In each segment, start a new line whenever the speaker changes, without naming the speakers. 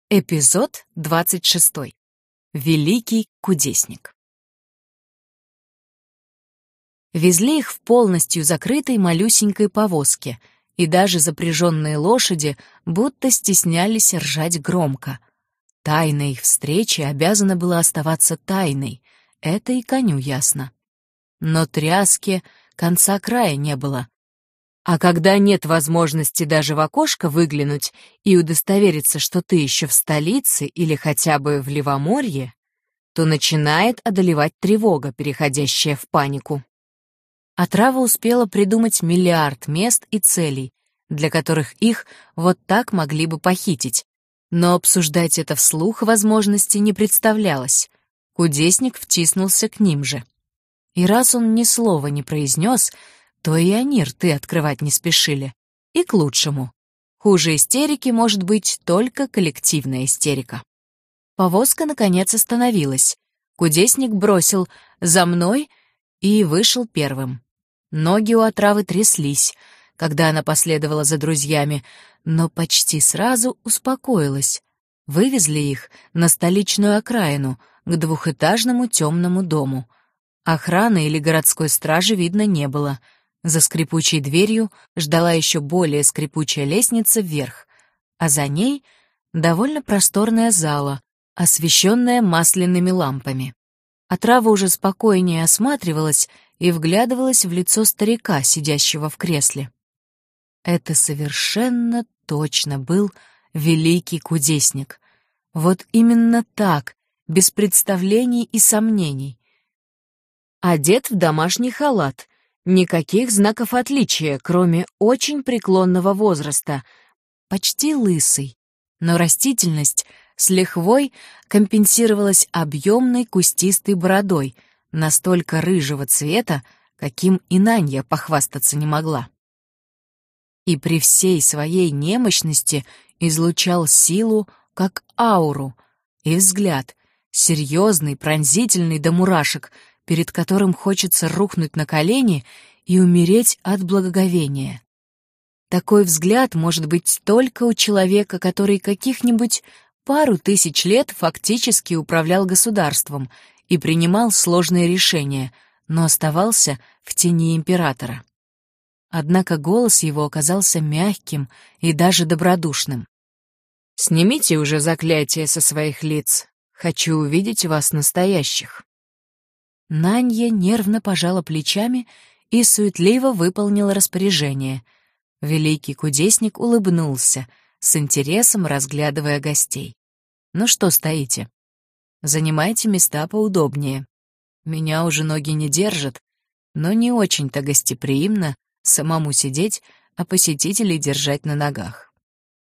Эпизод 26. Великий кудесник. Везли их в полностью закрытой малюсенькой повозке, и даже запряженные лошади будто стеснялись ржать громко. Тайна их встречи обязана была оставаться тайной, это и коню ясно. Но тряске конца-края не было. А когда нет возможности даже в окошко выглянуть и удостовериться, что ты еще в столице или хотя бы в Левоморье, то начинает одолевать тревога, переходящая в панику. Отрава успела придумать миллиард мест и целей, для которых их вот так могли бы похитить, но обсуждать это вслух возможности не представлялось. Кудесник втиснулся к ним же. И раз он ни слова не произнес, то и они рты открывать не спешили. И к лучшему. Хуже истерики может быть только коллективная истерика. Повозка, наконец, остановилась. Кудесник бросил «За мной!» и вышел первым. Ноги у отравы тряслись, когда она последовала за друзьями, но почти сразу успокоилась. Вывезли их на столичную окраину, к двухэтажному темному дому. Охраны или городской стражи видно не было. За скрипучей дверью ждала еще более скрипучая лестница вверх, а за ней довольно просторная зала, освещенная масляными лампами. Отрава уже спокойнее осматривалась и вглядывалась в лицо старика, сидящего в кресле. Это совершенно точно был великий кудесник. Вот именно так, без представлений и сомнений. Одет в домашний халат. Никаких знаков отличия, кроме очень преклонного возраста, почти лысый, но растительность с лихвой компенсировалась объемной кустистой бородой, настолько рыжего цвета, каким и Нанья похвастаться не могла. И при всей своей немощности излучал силу, как ауру, и взгляд, серьезный, пронзительный до мурашек, перед которым хочется рухнуть на колени и умереть от благоговения. Такой взгляд может быть только у человека, который каких-нибудь пару тысяч лет фактически управлял государством и принимал сложные решения, но оставался в тени императора. Однако голос его оказался мягким и даже добродушным. «Снимите уже заклятие со своих лиц. Хочу увидеть вас настоящих». Нанья нервно пожала плечами и суетливо выполнила распоряжение. Великий кудесник улыбнулся, с интересом разглядывая гостей. «Ну что стоите? Занимайте места поудобнее. Меня уже ноги не держат, но не очень-то гостеприимно самому сидеть, а посетителей держать на ногах».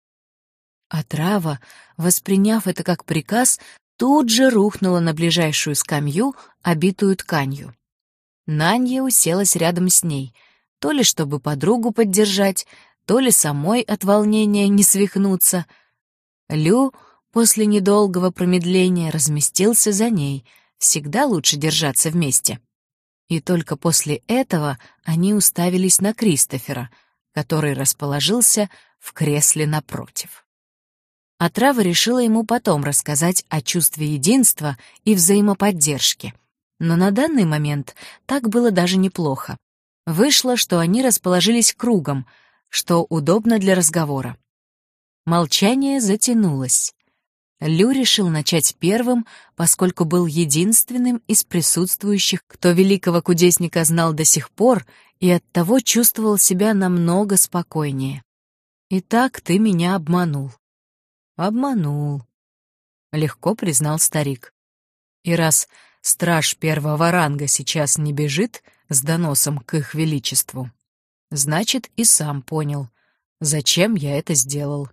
Отрава, восприняв это как приказ, тут же рухнула на ближайшую скамью, обитую тканью. Нанья уселась рядом с ней, то ли чтобы подругу поддержать, то ли самой от волнения не свихнуться. Лю после недолгого промедления разместился за ней, всегда лучше держаться вместе. И только после этого они уставились на Кристофера, который расположился в кресле напротив. Отрава решила ему потом рассказать о чувстве единства и взаимоподдержки. Но на данный момент так было даже неплохо. Вышло, что они расположились кругом, что удобно для разговора. Молчание затянулось. Лю решил начать первым, поскольку был единственным из присутствующих, кто великого кудесника знал до сих пор и оттого чувствовал себя намного спокойнее. «Итак, ты меня обманул». «Обманул», — легко признал старик. «И раз страж первого ранга сейчас не бежит с доносом к их величеству, значит, и сам понял, зачем я это сделал.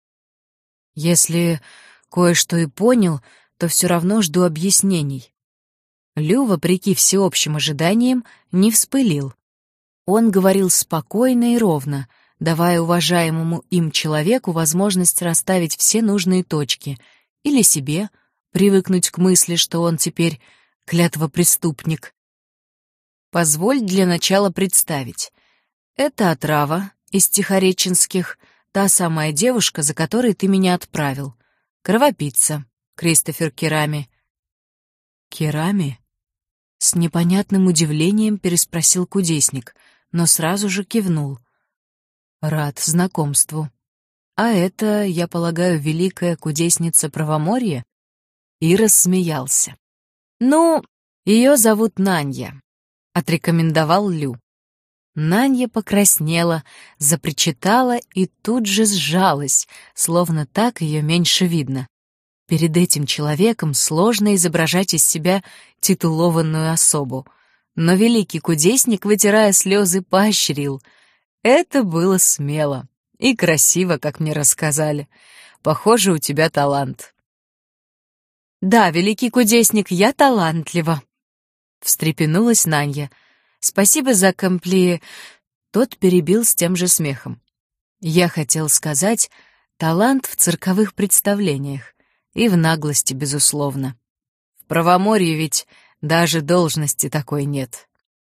Если кое-что и понял, то все равно жду объяснений». Лю, вопреки всеобщим ожиданиям, не вспылил. Он говорил спокойно и ровно, давая уважаемому им человеку возможность расставить все нужные точки, или себе привыкнуть к мысли, что он теперь клятвопреступник. Позволь для начала представить. Это Отрава из Тихореченских, та самая девушка, за которой ты меня отправил. Кровопийца, Кристофер Керами». «Керами?» — с непонятным удивлением переспросил кудесник, но сразу же кивнул. «Рад знакомству. А это, я полагаю, великая кудесница Правоморья?» И рассмеялся. «Ну, ее зовут Нанья», — отрекомендовал Лю. Нанья покраснела, запричитала и тут же сжалась, словно так ее меньше видно. Перед этим человеком сложно изображать из себя титулованную особу. Но великий кудесник, вытирая слезы, поощрил. Это было смело и красиво, как мне рассказали. Похоже, у тебя талант. «Да, великий кудесник, я талантлива», — встрепенулась Нанья. «Спасибо за компли...» Тот перебил с тем же смехом. Я хотел сказать, талант в цирковых представлениях и в наглости, безусловно. В Правоморье ведь даже должности такой нет.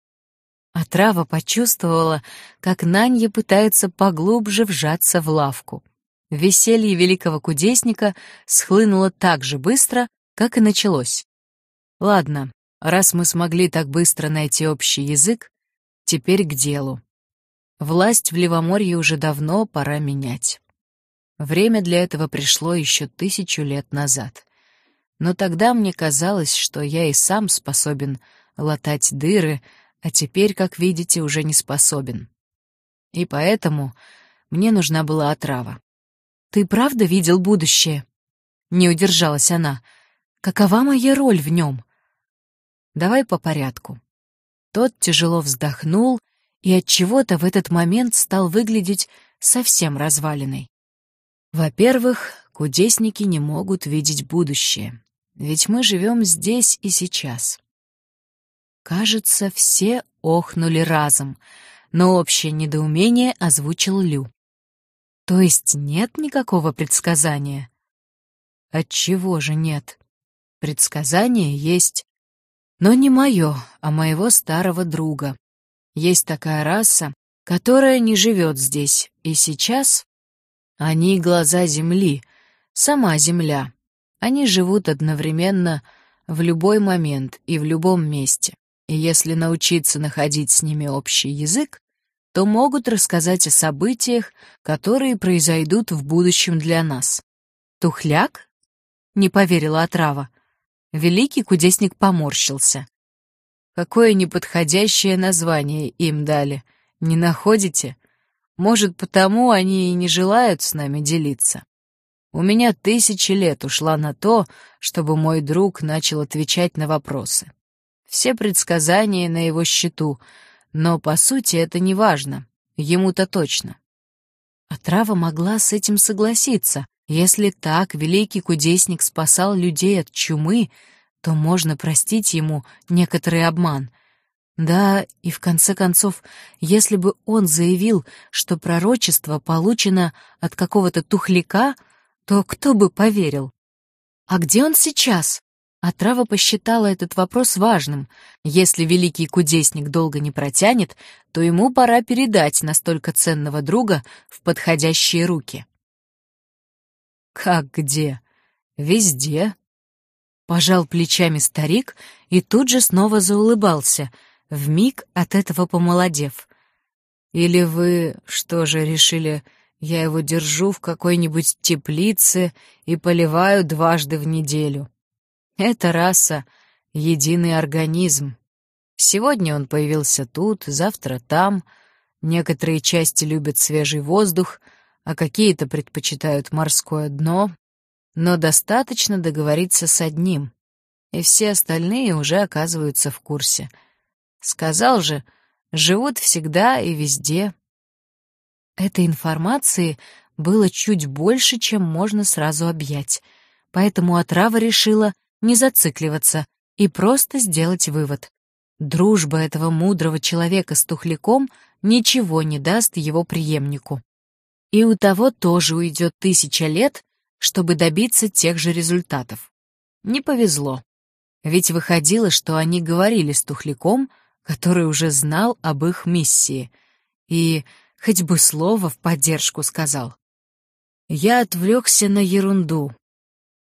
Отрава почувствовала, как Нанья пытается поглубже вжаться в лавку. Веселье великого кудесника схлынуло так же быстро, как и началось. Ладно, раз мы смогли так быстро найти общий язык, теперь к делу. Власть в Левоморье уже давно пора менять. Время для этого пришло еще 1000 лет назад. Но тогда мне казалось, что я и сам способен латать дыры, а теперь, как видите, уже не способен. И поэтому мне нужна была отрава. «Ты правда видел будущее?» Не удержалась она. «Какова моя роль в нем?» «Давай по порядку». Тот тяжело вздохнул и отчего-то в этот момент стал выглядеть совсем разваленной. Во-первых, кудесники не могут видеть будущее, ведь мы живем здесь и сейчас. Кажется, все охнули разом, но общее недоумение озвучил Лю. То есть нет никакого предсказания? Отчего же нет? Предсказание есть, но не мое, а моего старого друга. Есть такая раса, которая не живет здесь, и сейчас они глаза Земли, сама Земля. Они живут одновременно в любой момент и в любом месте. И если научиться находить с ними общий язык, то могут рассказать о событиях, которые произойдут в будущем для нас. «Тухляк?» — не поверила отрава. Великий кудесник поморщился. Какое неподходящее название им дали, не находите? Может, потому они и не желают с нами делиться. У меня 1000 лет ушла на то, чтобы мой друг начал отвечать на вопросы. Все предсказания на его счету, но, по сути, это не важно, ему-то точно. Отрава могла с этим согласиться. Если так великий кудесник спасал людей от чумы, то можно простить ему некоторый обман. Да, и в конце концов, если бы он заявил, что пророчество получено от какого-то тухляка, то кто бы поверил? А где он сейчас? Отрава посчитала этот вопрос важным. Если великий кудесник долго не протянет, то ему пора передать настолько ценного друга в подходящие руки. Как где? Везде. Пожал плечами старик и тут же снова заулыбался, вмиг от этого помолодев. Или вы, что же, решили, я его держу в какой-нибудь теплице и поливаю 2 раза в неделю? Эта раса — единый организм. Сегодня он появился тут, завтра там. Некоторые части любят свежий воздух, а какие-то предпочитают морское дно. Но достаточно договориться с одним, и все остальные уже оказываются в курсе. Сказал же, живут всегда и везде. Этой информации было чуть больше, чем можно сразу объять, поэтому отрава решила не зацикливаться и просто сделать вывод. Дружба этого мудрого человека с тухляком ничего не даст его преемнику. И у того тоже уйдет 1000 лет, чтобы добиться тех же результатов. Не повезло. Ведь выходило, что они говорили с тухляком, который уже знал об их миссии, и хоть бы слово в поддержку сказал. Я отвлекся на ерунду.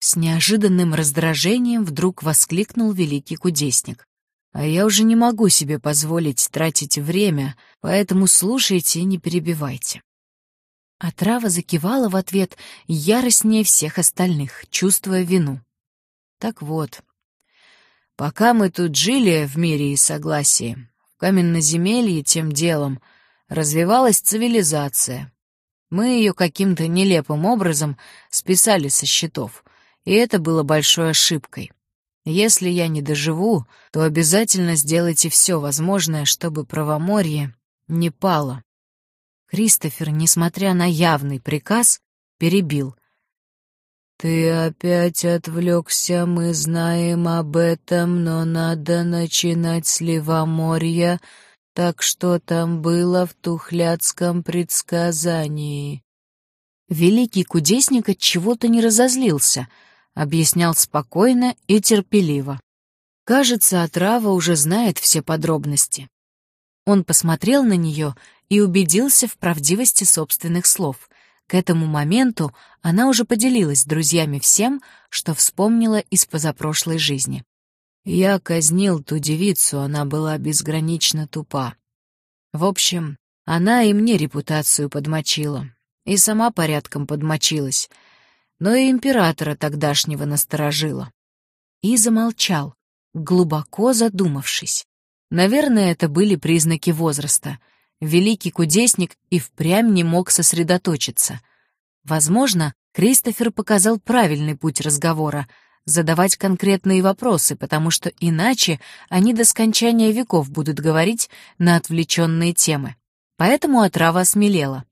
С неожиданным раздражением вдруг воскликнул великий кудесник. «А я уже не могу себе позволить тратить время, поэтому слушайте и не перебивайте». Отрава закивала в ответ яростнее всех остальных, чувствуя вину. Так вот, пока мы тут жили в мире и согласии, в каменноземелье тем делом развивалась цивилизация. Мы ее каким-то нелепым образом списали со счетов, и это было большой ошибкой. Если я не доживу, то обязательно сделайте все возможное, чтобы Правоморье не пало. Кристофер, несмотря на явный приказ, перебил. «Ты опять отвлекся, мы знаем об этом, но надо начинать с Левоморья, так что там было в тухляцком предсказании». Великий кудесник от чего-то не разозлился, объяснял спокойно и терпеливо. Кажется, отрава уже знает все подробности. Он посмотрел на нее и убедился в правдивости собственных слов. К этому моменту она уже поделилась с друзьями всем, что вспомнила из позапрошлой жизни. Я казнил ту девицу, она была безгранично тупа. В общем, она и мне репутацию подмочила, и сама порядком подмочилась, но и императора тогдашнего насторожила. И замолчал, глубоко задумавшись. Наверное, это были признаки возраста. Великий кудесник и впрямь не мог сосредоточиться. Возможно, Кристофер показал правильный путь разговора — задавать конкретные вопросы, потому что иначе они до скончания веков будут говорить на отвлеченные темы. Поэтому отрава осмелела.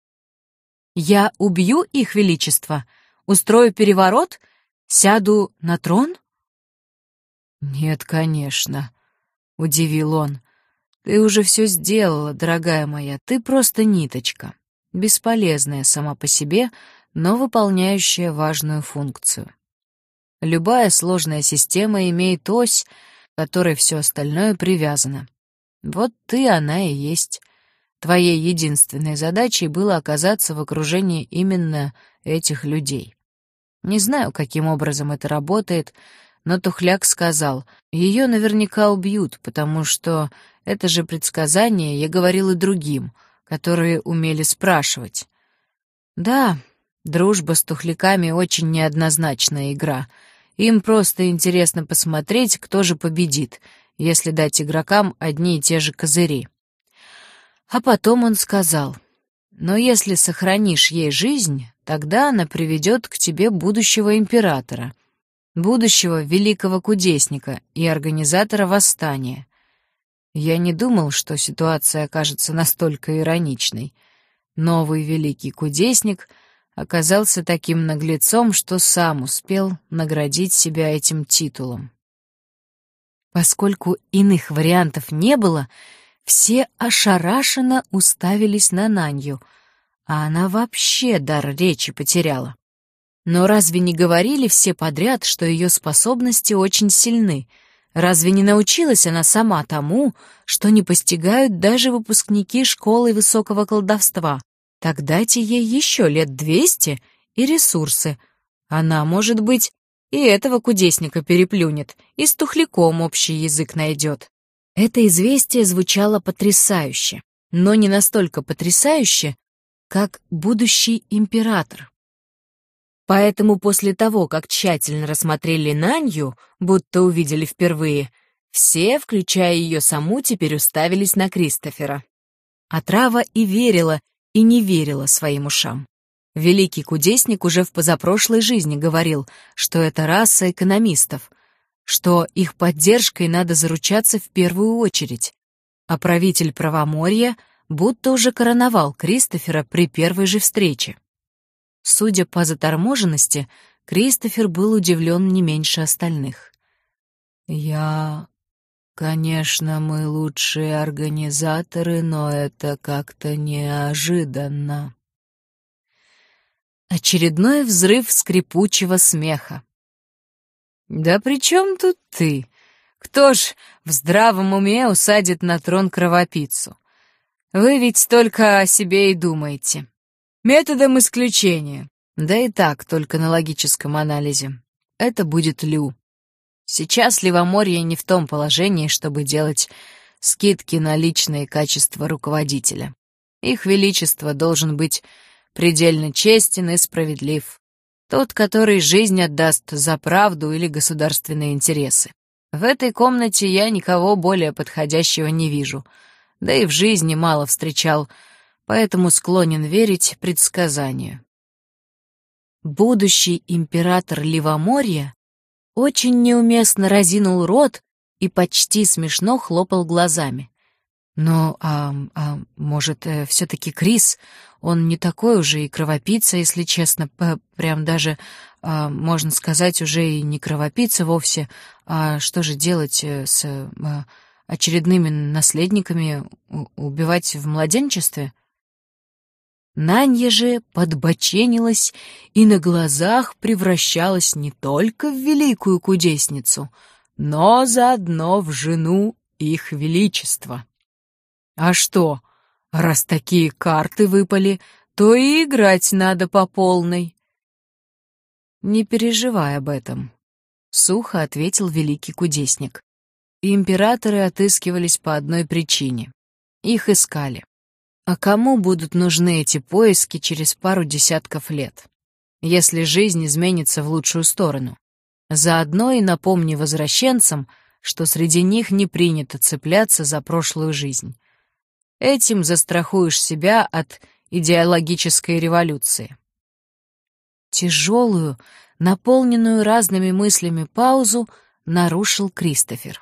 «Я убью их величество? Устрою переворот? Сяду на трон?» «Нет, конечно», — удивил он. «Ты уже все сделала, дорогая моя, ты просто ниточка, бесполезная сама по себе, но выполняющая важную функцию. Любая сложная система имеет ось, к которой все остальное привязано. Вот ты она и есть. Твоей единственной задачей было оказаться в окружении именно этих людей. Не знаю, каким образом это работает, но Тухляк сказал, ее наверняка убьют, потому что это же предсказание я говорил и другим, которые умели спрашивать. Да, дружба с тухляками очень неоднозначная игра. Им просто интересно посмотреть, кто же победит, если дать игрокам одни и те же козыри. А потом он сказал, но если сохранишь ей жизнь, тогда она приведет к тебе будущего императора, будущего великого кудесника и организатора восстания. Я не думал, что ситуация окажется настолько ироничной. Новый великий кудесник оказался таким наглецом, что сам успел наградить себя этим титулом. Поскольку иных вариантов не было, все ошарашенно уставились на Нанью, а она вообще дар речи потеряла. Но разве не говорили все подряд, что ее способности очень сильны? Разве не научилась она сама тому, что не постигают даже выпускники школы высокого колдовства? Так дайте ей еще лет 200 и ресурсы. Она, может быть, и этого кудесника переплюнет, и с тухляком общий язык найдет. Это известие звучало потрясающе, но не настолько потрясающе, как будущий император. Поэтому после того, как тщательно рассмотрели Нанью, будто увидели впервые, все, включая ее саму, теперь уставились на Кристофера. Отрава и верила, и не верила своим ушам. Великий кудесник уже в позапрошлой жизни говорил, что это раса экономистов, что их поддержкой надо заручаться в первую очередь, а правитель Правоморья будто уже короновал Кристофера при первой же встрече. Судя по заторможенности, Кристофер был удивлен не меньше остальных. Конечно, мы лучшие организаторы, но это как-то неожиданно». Очередной взрыв скрипучего смеха. «Да при чем тут ты? Кто ж в здравом уме усадит на трон кровопийцу? Вы ведь только о себе и думаете. Методом исключения. Да и так, только на логическом анализе. Это будет Лю. Сейчас Левоморье не в том положении, чтобы делать скидки на личные качества руководителя. Их Величество должен быть предельно честен и справедлив. Тот, который жизнь отдаст за правду или государственные интересы. В этой комнате я никого более подходящего не вижу, да и в жизни мало встречал, поэтому склонен верить предсказанию. Будущий император Левоморья очень неуместно разинул рот и почти смешно хлопал глазами. Но, может, все-таки Крис, он не такой уже и кровопийца, если честно, прям даже, можно сказать, уже и не кровопийца вовсе. А что же делать с очередными наследниками, убивать в младенчестве? Нанья же подбоченилась и на глазах превращалась не только в великую кудесницу, но заодно в жену их величества. А что, раз такие карты выпали, то и играть надо по полной. Не переживай об этом, — сухо ответил великий кудесник. Императоры отыскивались по одной причине. Их искали. А кому будут нужны эти поиски через пару десятков лет, если жизнь изменится в лучшую сторону? Заодно и напомни возвращенцам, что среди них не принято цепляться за прошлую жизнь. Этим застрахуешь себя от идеологической революции. Тяжелую, наполненную разными мыслями паузу нарушил Кристофер.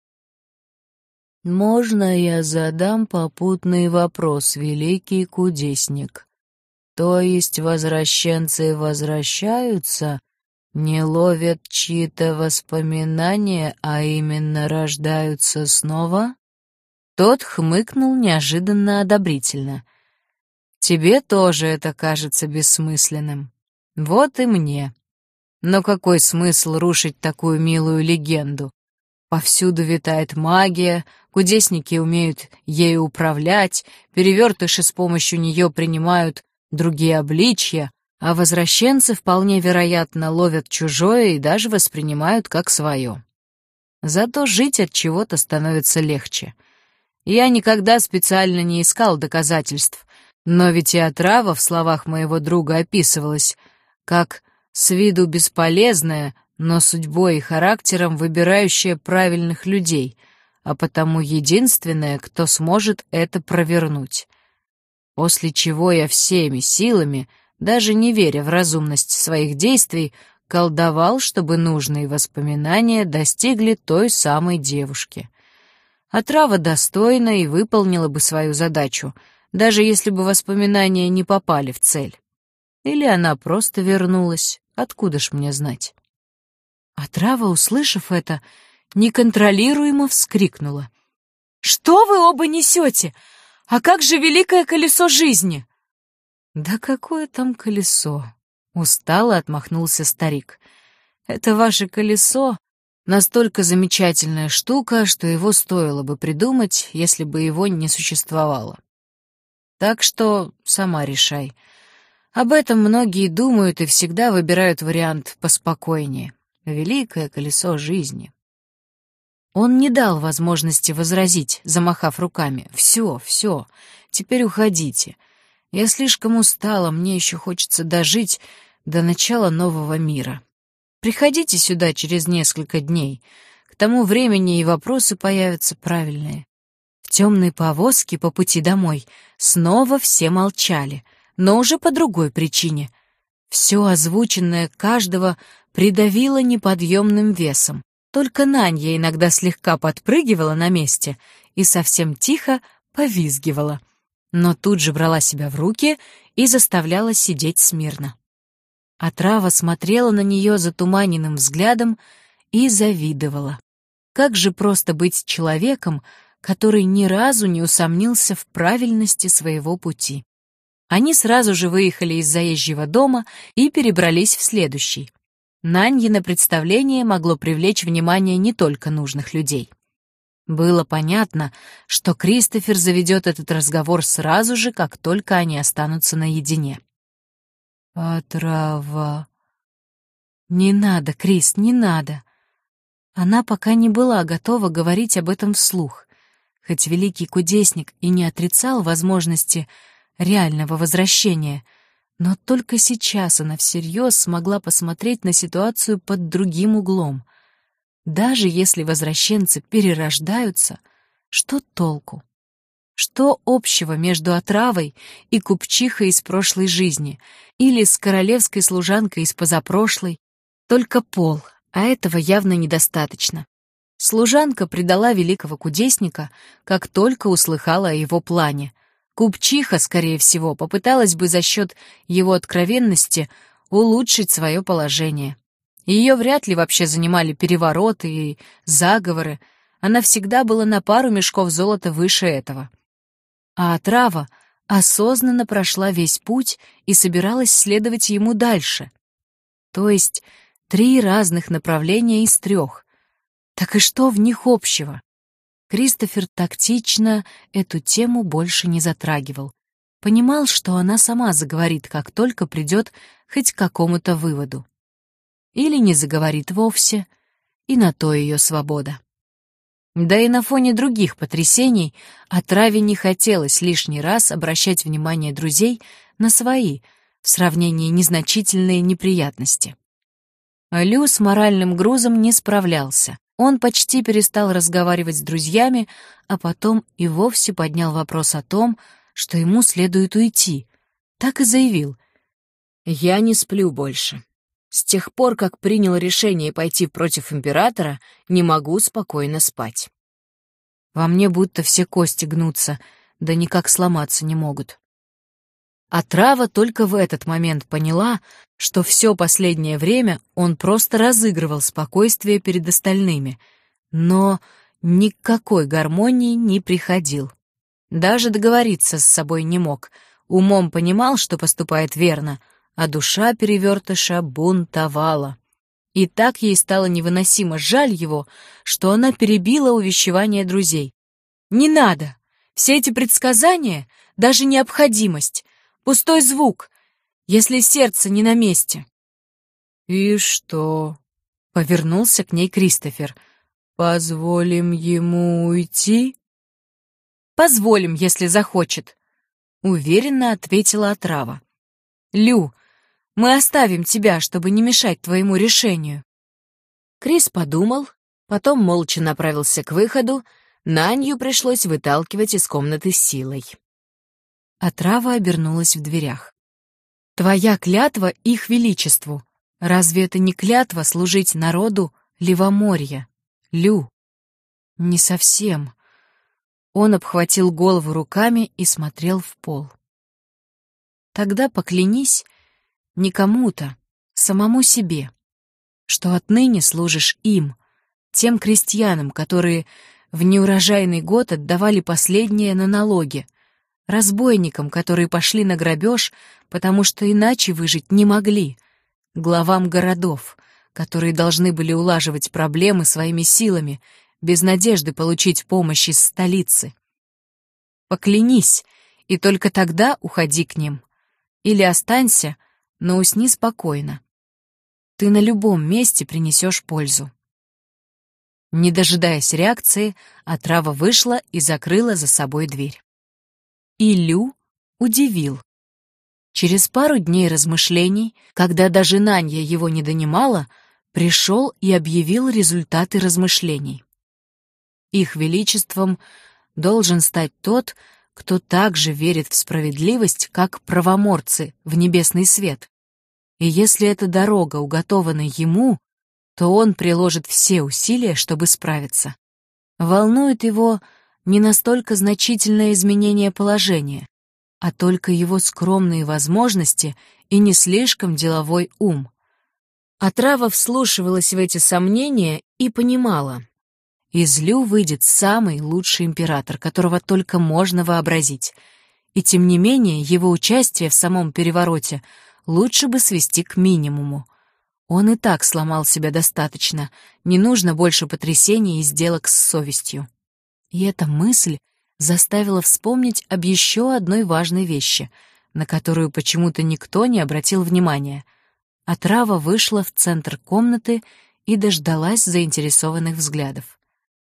«Можно я задам попутный вопрос, великий кудесник? То есть возвращенцы возвращаются, не ловят чьи-то воспоминания, а именно рождаются снова?» Тот хмыкнул неожиданно одобрительно. «Тебе тоже это кажется бессмысленным. Вот и мне. Но какой смысл рушить такую милую легенду? Повсюду витает магия, кудесники умеют ею управлять, перевертыши с помощью нее принимают другие обличья, а возвращенцы вполне вероятно ловят чужое и даже воспринимают как свое. Зато жить от чего-то становится легче. Я никогда специально не искал доказательств, но ведь и отрава в словах моего друга описывалась как с виду бесполезная, но судьбой и характером выбирающая правильных людей, а потому единственная, кто сможет это провернуть. После чего я всеми силами, даже не веря в разумность своих действий, колдовал, чтобы нужные воспоминания достигли той самой девушки. Отрава достойна и выполнила бы свою задачу, даже если бы воспоминания не попали в цель. Или она просто вернулась, откуда ж мне знать? Отрава, услышав это, неконтролируемо вскрикнула. «Что вы оба несете? А как же великое колесо жизни?» «Да какое там колесо?» — устало отмахнулся старик. «Это ваше колесо настолько замечательная штука, что его стоило бы придумать, если бы его не существовало. Так что сама решай. Об этом многие думают и всегда выбирают вариант поспокойнее. Великое колесо жизни». Он не дал возможности возразить, замахав руками. «Все, теперь уходите. Я слишком устала, мне еще хочется дожить до начала нового мира. Приходите сюда через несколько дней. К тому времени и вопросы появятся правильные». В темной повозке по пути домой снова все молчали, но уже по другой причине. Все озвученное каждого придавило неподъемным весом. Только Нанья иногда слегка подпрыгивала на месте и совсем тихо повизгивала, но тут же брала себя в руки и заставляла сидеть смирно. Отрава смотрела на нее затуманенным взглядом и завидовала. Как же просто быть человеком, который ни разу не усомнился в правильности своего пути. Они сразу же выехали из заезжего дома и перебрались в следующий. Наньино представление могло привлечь внимание не только нужных людей. Было понятно, что Кристофер заведет этот разговор сразу же, как только они останутся наедине. «Отрава». «Не надо, Крис, не надо». Она пока не была готова говорить об этом вслух, хоть великий кудесник и не отрицал возможности реального возвращения, но только сейчас она всерьез смогла посмотреть на ситуацию под другим углом. Даже если возвращенцы перерождаются, что толку? Что общего между отравой и купчихой из прошлой жизни или с королевской служанкой из позапрошлой? Только пол, а этого явно недостаточно. Служанка предала великого кудесника, как только услыхала о его плане. Купчиха, скорее всего, попыталась бы за счет его откровенности улучшить свое положение. Ее вряд ли вообще занимали перевороты и заговоры, она всегда была на пару мешков золота выше этого. А отрава осознанно прошла весь путь и собиралась следовать ему дальше. То есть 3 разных направления из 3. Так и что в них общего? Кристофер тактично эту тему больше не затрагивал. Понимал, что она сама заговорит, как только придет хоть к какому-то выводу. Или не заговорит вовсе, и на то ее свобода. Да и на фоне других потрясений отраве не хотелось лишний раз обращать внимание друзей на свои, в сравнении незначительные неприятности. Лю с моральным грузом не справлялся. Он почти перестал разговаривать с друзьями, а потом и вовсе поднял вопрос о том, что ему следует уйти. Так и заявил: «Я не сплю больше. С тех пор, как принял решение пойти против императора, не могу спокойно спать. Во мне будто все кости гнутся, да никак сломаться не могут». Отрава только в этот момент поняла, что все последнее время он просто разыгрывал спокойствие перед остальными, но ни к какой гармонии не приходил. Даже договориться с собой не мог, умом понимал, что поступает верно, а душа перевертыша бунтовала. И так ей стало невыносимо жаль его, что она перебила увещевания друзей. «Не надо! Все эти предсказания — даже необходимость, пустой звук, если сердце не на месте». «И что?» — повернулся к ней Кристофер. «Позволим ему уйти?» «Позволим, если захочет», — уверенно ответила отрава. «Лю, мы оставим тебя, чтобы не мешать твоему решению». Крис подумал, потом молча направился к выходу. Нанью пришлось выталкивать из комнаты силой. Отрава обернулась в дверях. «Твоя клятва их величеству. Разве это не клятва служить народу Ливоморья, Лю?» «Не совсем». Он обхватил голову руками и смотрел в пол. «Тогда поклянись не кому-то, самому себе, что отныне служишь им, тем крестьянам, которые в неурожайный год отдавали последнее на налоги, разбойникам, которые пошли на грабеж, потому что иначе выжить не могли, главам городов, которые должны были улаживать проблемы своими силами, без надежды получить помощь из столицы. Поклянись, и только тогда уходи к ним. Или останься, но усни спокойно. Ты на любом месте принесешь пользу». Не дожидаясь реакции, отрава вышла и закрыла за собой дверь. И Лю удивил. Через пару дней размышлений, когда даже Нанья его не донимала, пришел и объявил результаты размышлений. Их величеством должен стать тот, кто также верит в справедливость, как правоморцы в небесный свет. И если эта дорога уготована ему, то он приложит все усилия, чтобы справиться. Волнует его не настолько значительное изменение положения, а только его скромные возможности и не слишком деловой ум. Отрава вслушивалась в эти сомнения и понимала: из Лю выйдет самый лучший император, которого только можно вообразить, и тем не менее его участие в самом перевороте лучше бы свести к минимуму. Он и так сломал себя достаточно, не нужно больше потрясений и сделок с совестью. И эта мысль заставила вспомнить об еще одной важной вещи. на которую почему-то никто не обратил внимания. Отрава вышла в центр комнаты и дождалась заинтересованных взглядов.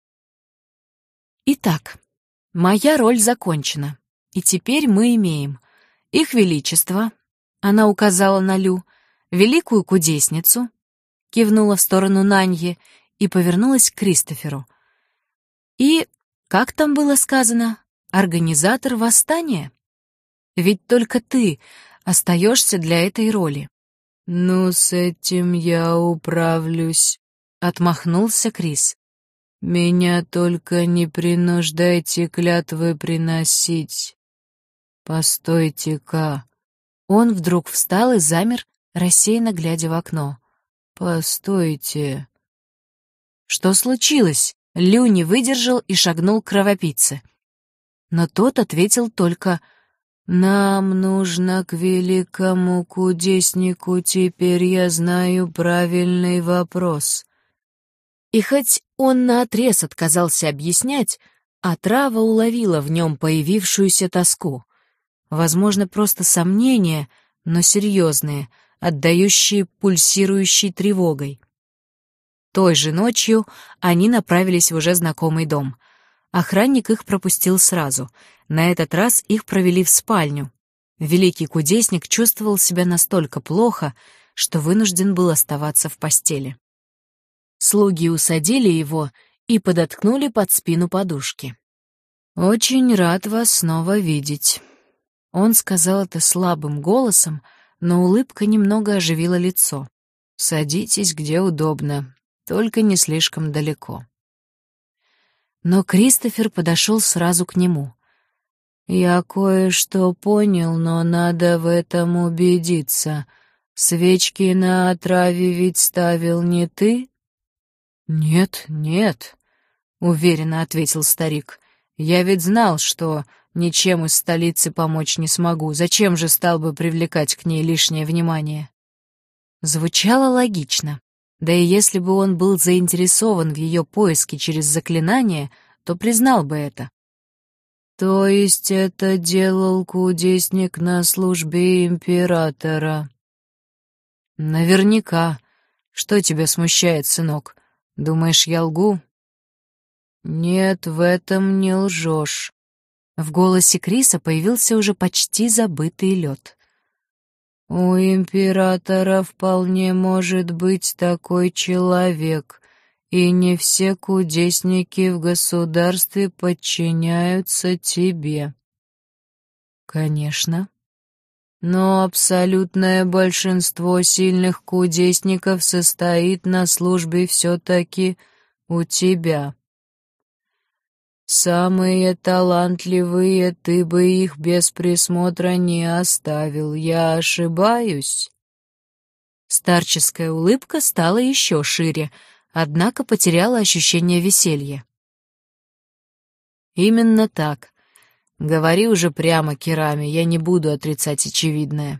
Итак, моя роль закончена, и теперь мы имеем Их Величество, она указала на Лю, великую кудесницу, кивнула в сторону Наньи и повернулась к Кристоферу. И, как там было сказано, организатор восстания? Ведь только ты остаешься для этой роли. «Ну, с этим я управлюсь», — отмахнулся Крис. «Меня только не принуждайте клятвы приносить. Постойте-ка». Он вдруг встал и замер, рассеянно глядя в окно. «Постойте». Что случилось? Лю не выдержал и шагнул к кровопийце. Но тот ответил только: «Нам нужно к великому кудеснику, теперь я знаю правильный вопрос». И хоть он наотрез отказался объяснять, отрава уловила в нем появившуюся тоску. Возможно, просто сомнения, но серьезные, отдающие пульсирующей тревогой. Той же ночью они направились в уже знакомый дом. Охранник их пропустил сразу. На этот раз их провели в спальню. Великий кудесник чувствовал себя настолько плохо, что вынужден был оставаться в постели. Слуги усадили его и подоткнули под спину подушки. «Очень рад вас снова видеть». Он сказал это слабым голосом, но улыбка немного оживила лицо. «Садитесь где удобно, только не слишком далеко». Но Кристофер подошел сразу к нему. «Я кое-что понял, но надо в этом убедиться. Свечки на отраве ведь ставил не ты?» «Нет, нет», — уверенно ответил старик. «Я ведь знал, что ничем из столицы помочь не смогу. Зачем же стал бы привлекать к ней лишнее внимание?» Звучало логично. Да и если бы он был заинтересован в ее поиске через заклинание, то признал бы это. «То есть это делал кудесник на службе императора?» «Наверняка. Что тебя смущает, сынок? Думаешь, я лгу?» «Нет, в этом не лжешь». В голосе Криса появился уже почти забытый лед. «У императора вполне может быть такой человек, и не все кудесники в государстве подчиняются тебе». «Конечно. Но абсолютное большинство сильных кудесников состоит на службе все-таки у тебя. Самые талантливые, ты бы их без присмотра не оставил. Я ошибаюсь?» Старческая улыбка стала еще шире, однако потеряла ощущение веселья. «Именно так. Говори уже прямо, Керами, я не буду отрицать очевидное».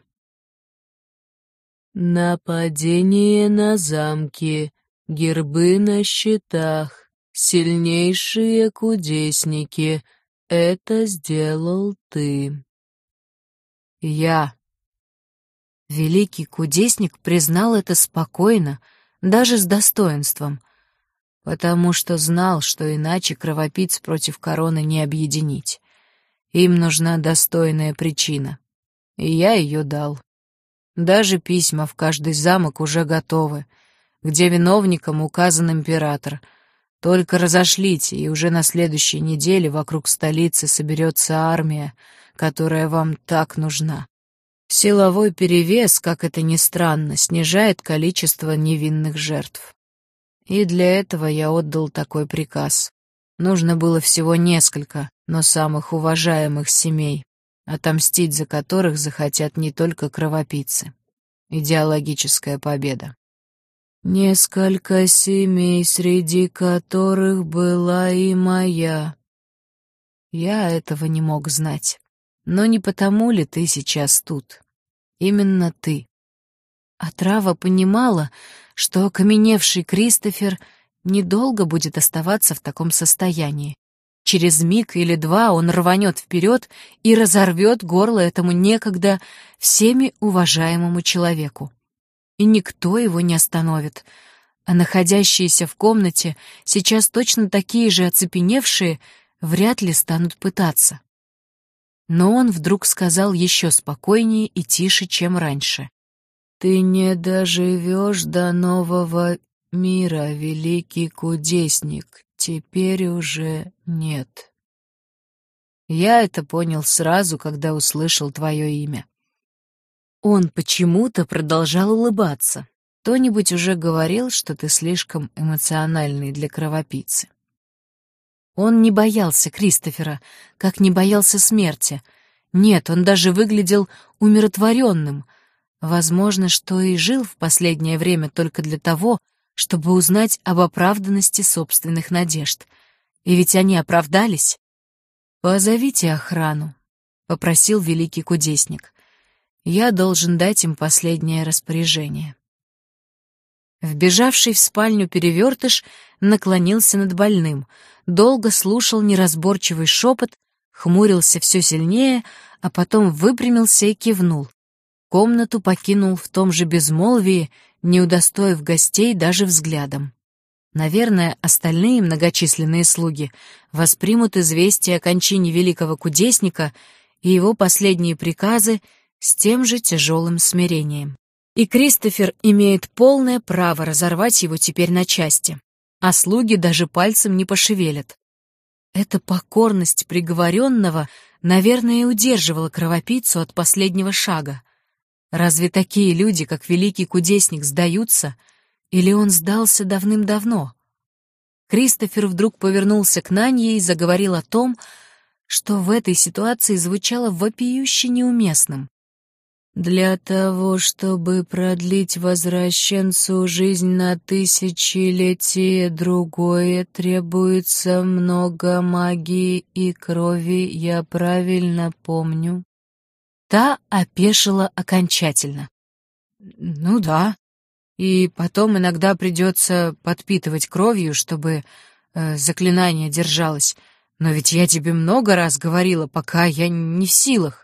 «Нападение на замки, гербы на щитах. Сильнейшие кудесники, это сделал ты». «Я». Великий кудесник признал это спокойно, даже с достоинством, потому что знал, что иначе кровопийц против короны не объединить. Им нужна достойная причина, и я ее дал. Даже письма в каждый замок уже готовы, где виновником указан император. Только разошлите, и уже на следующей неделе вокруг столицы соберется армия, которая вам так нужна. Силовой перевес, как это ни странно, снижает количество невинных жертв. И для этого я отдал такой приказ. Нужно было всего несколько, но самых уважаемых семей, отомстить за которых захотят не только кровопийцы. Идеологическая победа. «Несколько семей, среди которых была и моя». Я этого не мог знать. Но не потому ли ты сейчас тут? Именно ты. Отрава понимала, что окаменевший Кристофер недолго будет оставаться в таком состоянии. Через миг или два он рванет вперед и разорвет горло этому некогда всеми уважаемому человеку. И никто его не остановит, а находящиеся в комнате, сейчас точно такие же оцепеневшие, вряд ли станут пытаться. Но он вдруг сказал еще спокойнее и тише, чем раньше. «Ты не доживешь до нового мира, великий кудесник, теперь уже нет». Я это понял сразу, когда услышал твое имя. Он почему-то продолжал улыбаться. Кто-нибудь уже говорил, что ты слишком эмоциональный для кровопийцы. Он не боялся Кристофера, как не боялся смерти. Нет, он даже выглядел умиротворенным. Возможно, что и жил в последнее время только для того, чтобы узнать об оправданности собственных надежд. И ведь они оправдались. «Позовите охрану», — попросил великий кудесник. «Я должен дать им последнее распоряжение». Вбежавший в спальню Перевертыш наклонился над больным, долго слушал неразборчивый шепот, хмурился все сильнее, а потом выпрямился и кивнул. Комнату покинул в том же безмолвии, не удостоив гостей даже взглядом. Наверное, остальные многочисленные слуги воспримут известие о кончине великого кудесника и его последние приказы с тем же тяжелым смирением. И Кристофер имеет полное право разорвать его теперь на части, а слуги даже пальцем не пошевелят. Эта покорность приговоренного, наверное, и удерживала кровопийцу от последнего шага. Разве такие люди, как великий кудесник, сдаются? Или он сдался давным-давно? Кристофер вдруг повернулся к Нанье и заговорил о том, что в этой ситуации звучало вопиюще неуместным. «Для того, чтобы продлить возвращенцу жизнь на тысячелетие другое, требуется много магии и крови, я правильно помню?» Та опешила окончательно. «Ну да. И потом иногда придется подпитывать кровью, чтобы заклинание держалось. Но ведь я тебе много раз говорила, пока я не в силах».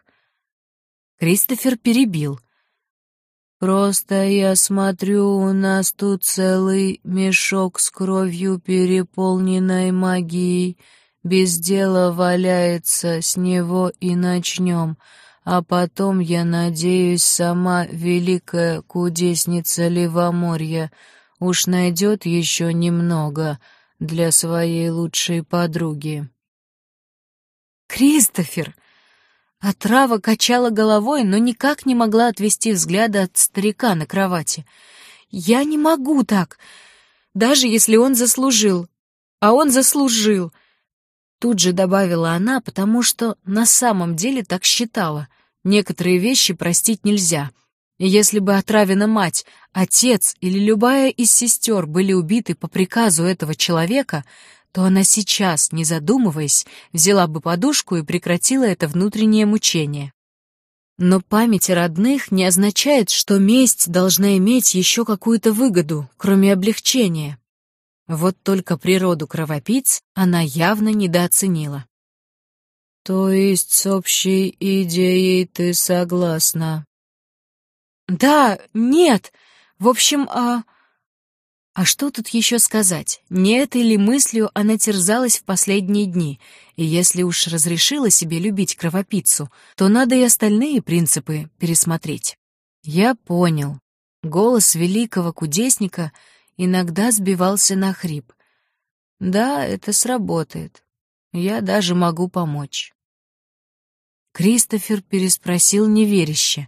Кристофер перебил. «Просто я смотрю, у нас тут целый мешок с кровью, переполненной магией. Без дела валяется, с него и начнем. А потом, я надеюсь, сама великая кудесница Левоморья уж найдет еще немного для своей лучшей подруги». «Кристофер!» Отрава качала головой, но никак не могла отвести взгляда от старика на кровати. «Я не могу так, даже если он заслужил. А он заслужил!» Тут же добавила она, потому что на самом деле так считала. Некоторые вещи простить нельзя. И если бы Отравина мать, отец или любая из сестер были убиты по приказу этого человека, то она сейчас, не задумываясь, взяла бы подушку и прекратила это внутреннее мучение. Но память о родных не означает, что месть должна иметь еще какую-то выгоду, кроме облегчения. Вот только природу кровопийц она явно недооценила. «То есть с общей идеей ты согласна?» «Да, нет, в общем, А что тут еще сказать? Не этой ли мыслью она терзалась в последние дни? И если уж разрешила себе любить кровопийцу, то надо и остальные принципы пересмотреть. Я понял. Голос великого кудесника иногда сбивался на хрип. Да, это сработает. Я даже могу помочь. Кристофер переспросил неверяще.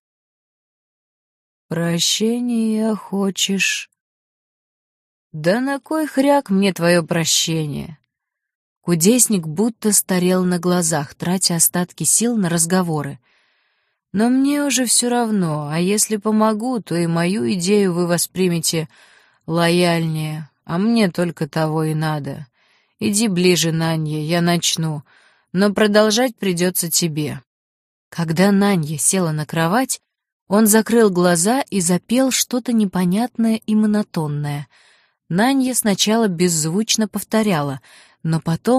«Прощения хочешь?» «Да на кой хряк мне твое прощение?» Кудесник будто старел на глазах, тратя остатки сил на разговоры. «Но мне уже все равно, а если помогу, то и мою идею вы воспримете лояльнее, а мне только того и надо. Иди ближе, Нанья, я начну, но продолжать придется тебе». Когда Нанья села на кровать, он закрыл глаза и запел что-то непонятное и монотонное — Нанья сначала беззвучно повторяла, но потом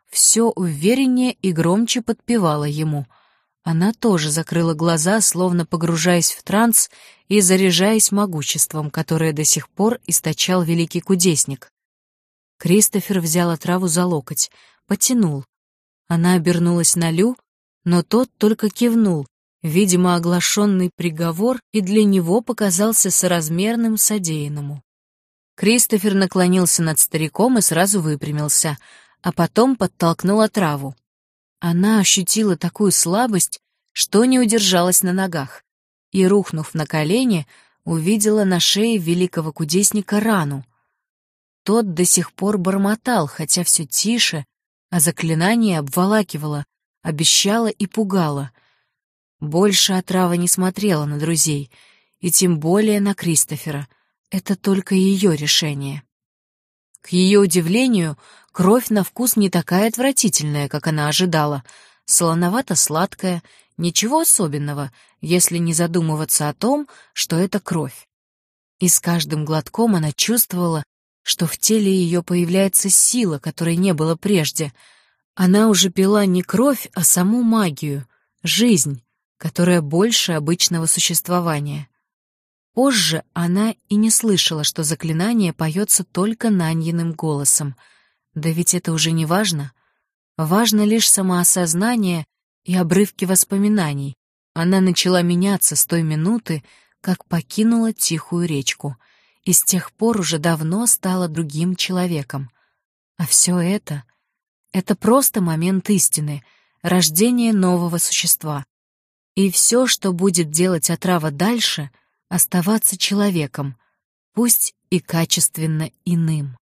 все увереннее и громче подпевала ему. Она тоже закрыла глаза, словно погружаясь в транс и заряжаясь могуществом, которое до сих пор источал великий кудесник. Кристофер взял отраву за локоть, потянул. Она обернулась на Лю, но тот только кивнул, видимо, оглашенный приговор, и для него показался соразмерным содеянному. Кристофер наклонился над стариком и сразу выпрямился, а потом подтолкнул отраву. Она ощутила такую слабость, что не удержалась на ногах, и, рухнув на колени, увидела на шее великого кудесника рану. Тот до сих пор бормотал, хотя все тише, а заклинание обволакивало, обещало и пугало. Больше отрава не смотрела на друзей, и тем более на Кристофера. Это только ее решение. К ее удивлению, кровь на вкус не такая отвратительная, как она ожидала. Солоновато-сладкая, ничего особенного, если не задумываться о том, что это кровь. И с каждым глотком она чувствовала, что в теле ее появляется сила, которой не было прежде. Она уже пила не кровь, а саму магию, жизнь, которая больше обычного существования. Позже она и не слышала, что заклинание поется только Наньиным голосом. Да ведь это уже не важно. Важно лишь самоосознание и обрывки воспоминаний. Она начала меняться с той минуты, как покинула тихую речку, и с тех пор уже давно стала другим человеком. А все это просто момент истины, рождение нового существа. И все, что будет делать отрава дальше — оставаться человеком, пусть и качественно иным.